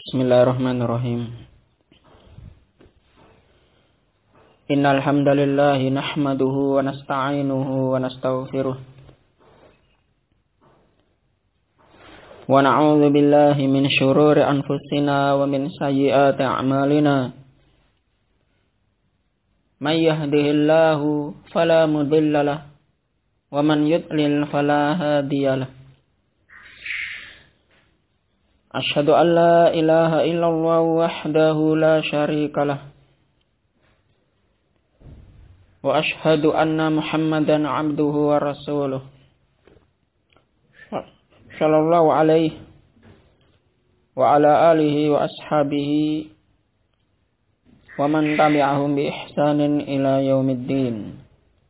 Bismillahirrahmanirrahim. Innal hamdalillah nahmaduhu wa nasta'inuhu wa nastaghfiruh. Wa na'udzu billahi min syururi anfusina wa min sayyiati a'malina. May yahdihillahu fala mudilla lahu wa man yudlil fala hadiya lahu. Asyhadu an la ilaha illallah wahdahu la syarika lah. Wa asyhadu anna Muhammadan abduhu wa rasuluh. Sallallahu alaihi wa ala alihi wa ashabihi wa man tabi'ahum bi ihsanin ila yaumiddin.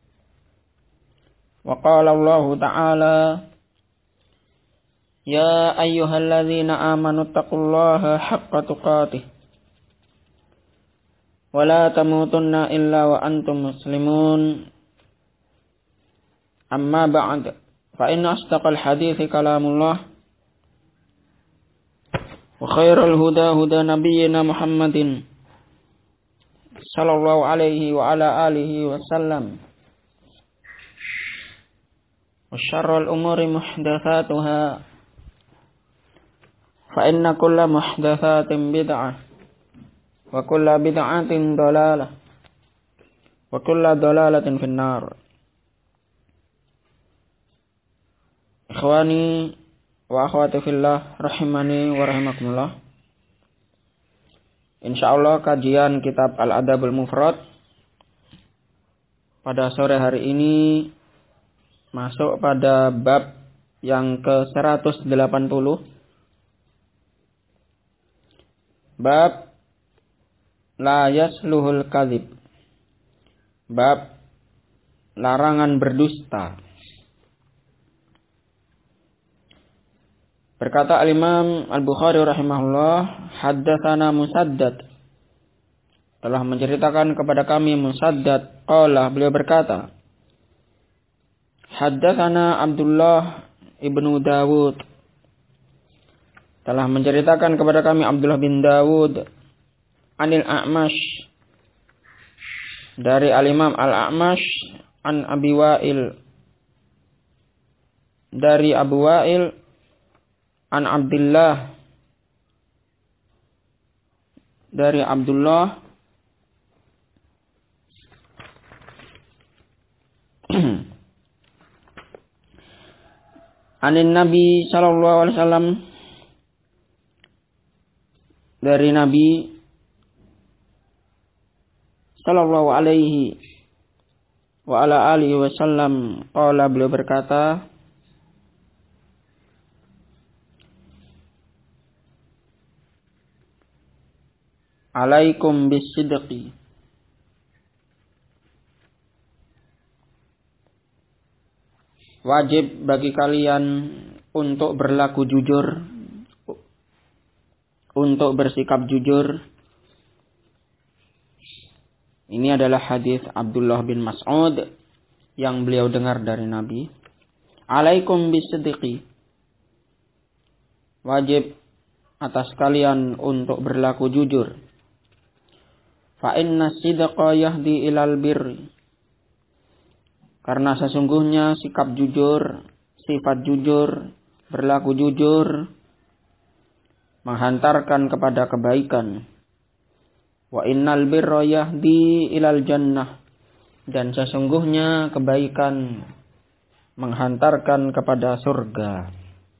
Wa qala Allah ta'ala: Ya ayyuhalladzina amanu taqullaha haqqa tuqatih wa la tamutunna illa wa antum muslimun. Amma ba'd, fa inna asdaqal hadithi kalamullah wa khairal huda huda nabiyyina Muhammadin sallallahu alaihi wa ala alihi wa sallam. Wa syarrul umuri muhdatsatuha fa inna kulla muhdatsatin bid'ah wa kulla bid'atin dhalalah wa kulla dhalalatin finnar. Ikhwani wa akhwati fillah rahimani wa rahimakumullah. Insyaallah kajian kitab Al-Adabul Mufrad pada sore hari ini masuk pada bab yang ke-180. Bab la yasluhul kadzib. Bab larangan berdusta. Berkata Al-Imam Al-Bukhari rahimahullah, haddatsana Musaddad, telah menceritakan kepada kami Musaddad, qala, beliau berkata, haddatsana Abdullah ibnu Dawud, telah menceritakan kepada kami Abdullah bin Dawud, anil A'mash, dari Al-Imam Al-A'mash, an Abi Wa'il, dari Abu Wa'il, an Abdullah, dari Abdullah, anin Nabi sallallahu alaihi wasallam, dari Nabi sallallahu alaihi wa ala alihi wasallam, qala, beliau berkata, alaikum bisidqi, wajib bagi kalian untuk berlaku jujur, untuk bersikap jujur. Ini adalah hadis Abdullah bin Mas'ud yang beliau dengar dari Nabi. Alaikum bisidqi, wajib atas kalian untuk berlaku jujur. Fa inna sidqa yahdi ilal birri, karena sesungguhnya sikap jujur, sifat jujur, berlaku jujur menghantarkan kepada kebaikan. Wa innal birra yahdi ilal jannah, dan sesungguhnya kebaikan menghantarkan kepada surga.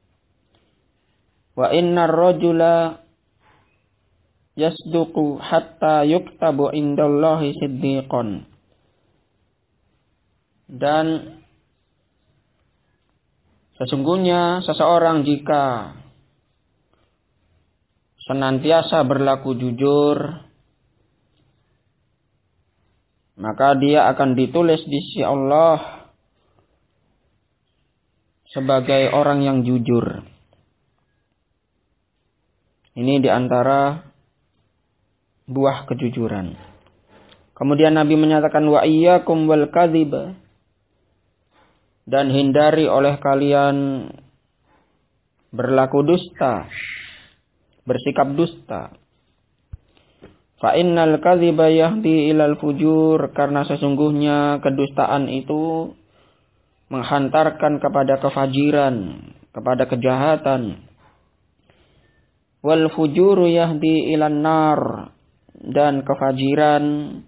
Wa innar rajula yasduqu hatta yuktabu indallahi siddiqan, dan sesungguhnya seseorang jika senantiasa berlaku jujur, maka dia akan ditulis di sisi Allah sebagai orang yang jujur. Ini diantara buah kejujuran. Kemudian Nabi menyatakan, wa iyyakum wal kadhib, dan hindari oleh kalian berlaku dusta. bersikap dusta. Fa innal kadhiba yahdi ilal fujur, karena sesungguhnya kedustaan itu menghantarkan kepada kefajiran, kepada kejahatan. Wal fujuru yahdi ilan nar, dan kefajiran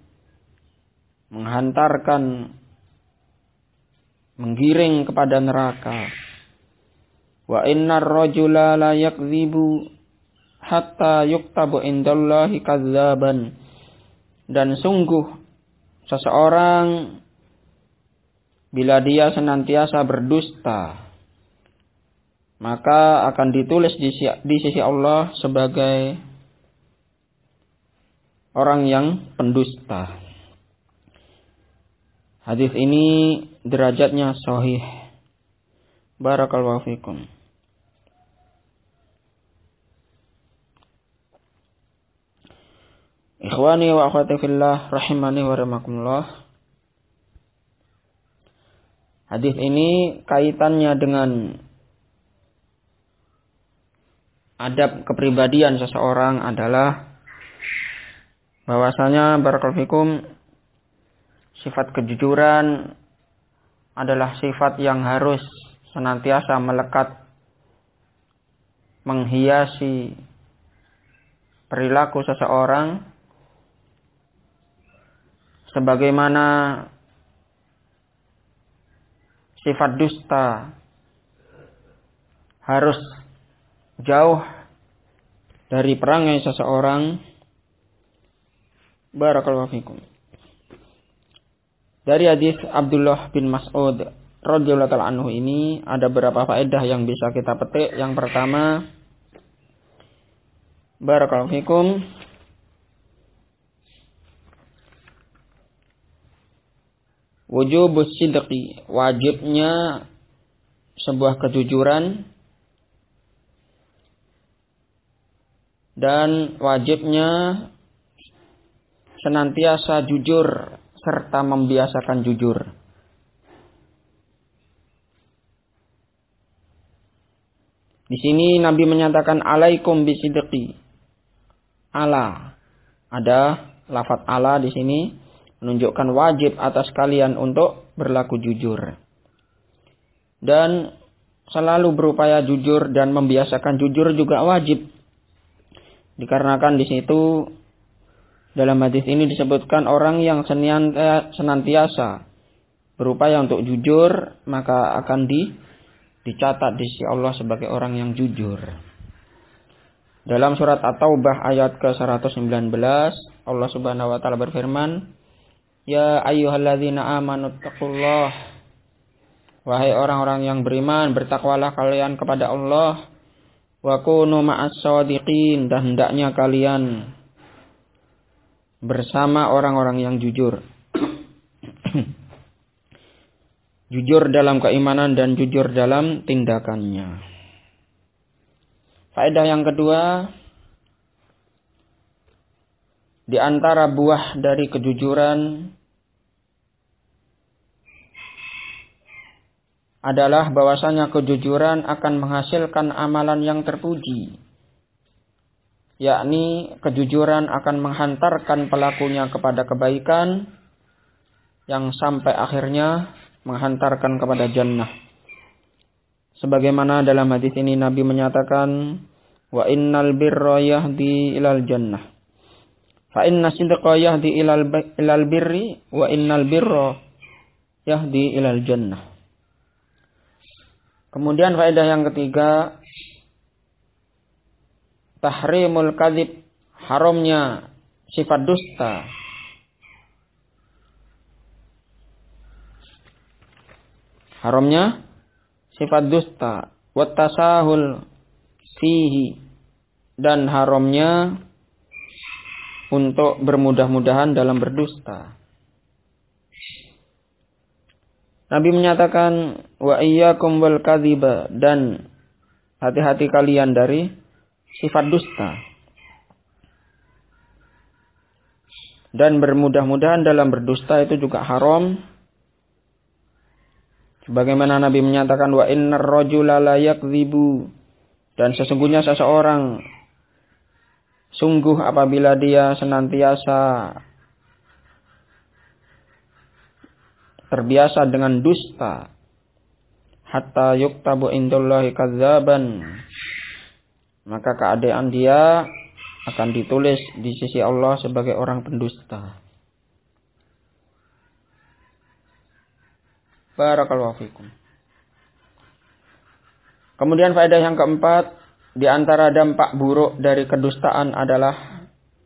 menghantarkan, menggiring kepada neraka. Wa innar rajula la yakdzibu hatta yuktabu indallahi kadzaban, dan sungguh seseorang bila dia senantiasa berdusta, maka akan ditulis di sisi Allah sebagai orang yang pendusta. Hadis ini derajatnya sahih. Barakallahu fikum. Ikhwani wa akhwati fillah rahimani wa rahimakumullah. Hadis ini kaitannya dengan adab kepribadian seseorang adalah bahwasanya barakallahu fikum, sifat kejujuran adalah sifat yang harus senantiasa melekat, menghiasi perilaku seseorang, sebagaimana sifat dusta harus jauh dari perangai seseorang. Barakallahu fikum. Dari hadis Abdullah bin Mas'ud radhiyallahu ta'ala anhu ini ada beberapa faedah yang bisa kita petik. Yang pertama, barakallahu fikum, wujubus sidqi, wajibnya sebuah kejujuran dan wajibnya senantiasa jujur serta membiasakan jujur. Di sini Nabi menyatakan alaikum bisidqi. Ala, ada lafaz ala di sini menunjukkan wajib atas kalian untuk berlaku jujur. Dan selalu berupaya jujur dan membiasakan jujur juga wajib. Dikarenakan di situ dalam hadis ini disebutkan orang yang senantiasa berupaya untuk jujur, maka akan dicatat di sisi Allah sebagai orang yang jujur. Dalam surat At-Taubah ayat ke-119, Allah Subhanahu wa taala berfirman, "Ya ayyuhalladzina amanu taqullah." Wahai orang-orang yang beriman, bertakwalah kalian kepada Allah. Wa kunu ma'as shadiqin, dan hendaknya kalian bersama orang-orang yang jujur. Jujur dalam keimanan dan jujur dalam tindakannya. Faedah yang kedua, di antara buah dari kejujuran adalah bahwasanya kejujuran akan menghasilkan amalan yang terpuji. Yakni kejujuran akan menghantarkan pelakunya kepada kebaikan yang sampai akhirnya menghantarkan kepada jannah. Sebagaimana dalam hadis ini Nabi menyatakan, wa innal birra yahdi ilal jannah. Fa inna sidqa yahdi ilal birri wa innal birra yahdi ilal jannah. Kemudian faedah yang ketiga, tahrimul kadzib, haramnya sifat dusta. Haramnya sifat dusta, wat tasahul fihi, dan haramnya untuk bermudah-mudahan dalam berdusta. Nabi menyatakan, wa iyyakum wal kadziba, dan hati-hati kalian dari sifat dusta. Dan bermudah-mudahan dalam berdusta itu juga haram. Sebagaimana Nabi menyatakan, wa innar rajula la yakdzibu, dan sesungguhnya seseorang Sungguh apabila dia senantiasa terbiasa dengan dusta, hatta yuktabu indallahi kadzaban, maka keadaan dia akan ditulis di sisi Allah sebagai orang pendusta. Barakallahu fikum. Kemudian faedah yang keempat, di antara dampak buruk dari kedustaan adalah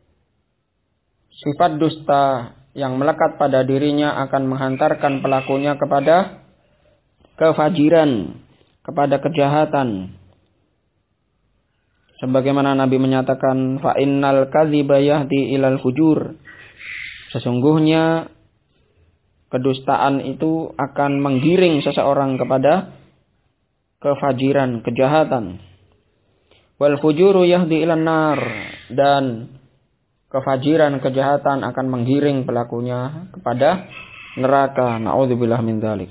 sifat dusta yang melekat pada dirinya akan menghantarkan pelakunya kepada kefajiran, kepada kejahatan. Sebagaimana Nabi menyatakan, fa innal kadziba yahdi ilal fujur. Sesungguhnya kedustaan itu akan menggiring seseorang kepada kefajiran, kejahatan. Wal fujuru yahdi ilan nar, dan kefajiran, kejahatan akan menggiring pelakunya kepada neraka. Na'udzubillah min dzalik.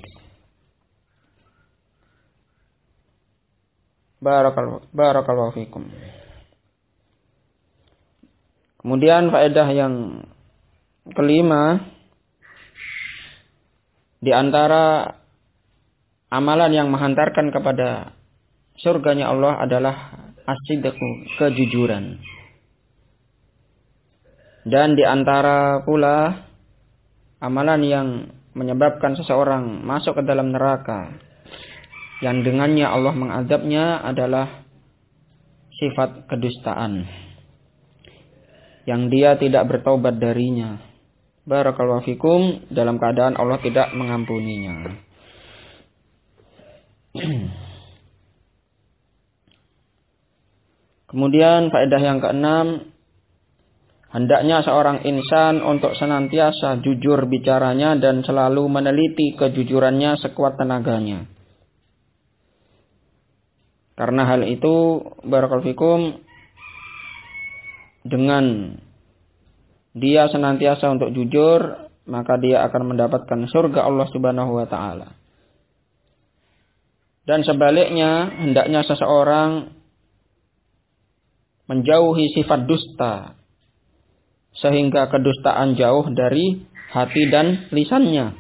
Barakallahu fikum. Kemudian faedah yang kelima, di antara amalan yang menghantarkan kepada surganya Allah adalah as-sidqu, kejujuran. Dan di antara pula amalan yang menyebabkan seseorang masuk ke dalam neraka, yang dengannya Allah mengazabnya, adalah sifat kedustaan, yang dia tidak bertaubat darinya. Barakallahu fikum, dalam keadaan Allah tidak mengampuninya. Kemudian faedah yang keenam, hendaknya seorang insan untuk senantiasa jujur bicaranya dan selalu meneliti kejujurannya sekuat tenaganya. Karena hal itu, barakallahu fikum, dengan dia senantiasa untuk jujur, maka dia akan mendapatkan surga Allah Subhanahu wa taala. Dan sebaliknya, hendaknya seseorang menjauhi sifat dusta, sehingga kedustaan jauh dari hati dan lisannya,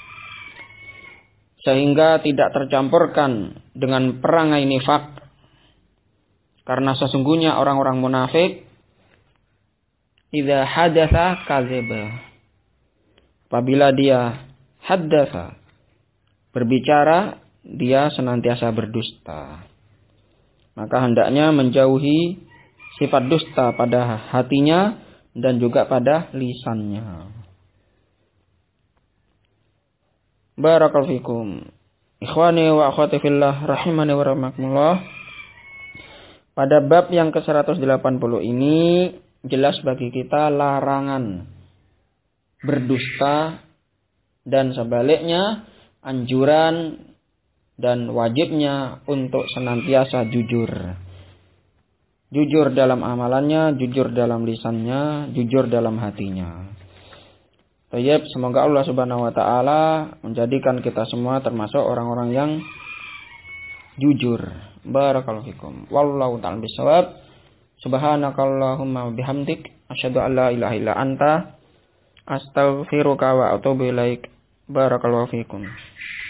sehingga tidak tercampurkan dengan perangai nifak. Karena sesungguhnya orang-orang munafik, idza hadatsa kadzaba, apabila dia haddatsa, berbicara, dia senantiasa berdusta. Maka hendaknya menjauhi sifat dusta pada hatinya dan juga pada lisannya. Barakallahu fikum. Ikhwani wa akhwati fillah rahimani wa rahmakumullah. Pada bab yang ke-180 ini jelas bagi kita larangan berdusta dan sebaliknya anjuran dan wajibnya untuk senantiasa jujur. Jujur dalam amalannya, jujur dalam lisannya, jujur dalam hatinya. Tayyib, semoga Allah Subhanahu wa taala menjadikan kita semua termasuk orang-orang yang jujur. Barakallahu fikum. Wallahu ta'ala bisawab. Subhanakallahumma bihamdik, asyhadu an la ilaha illa anta, astaghfiruka wa atubu ilaik. Barakallahu fikum.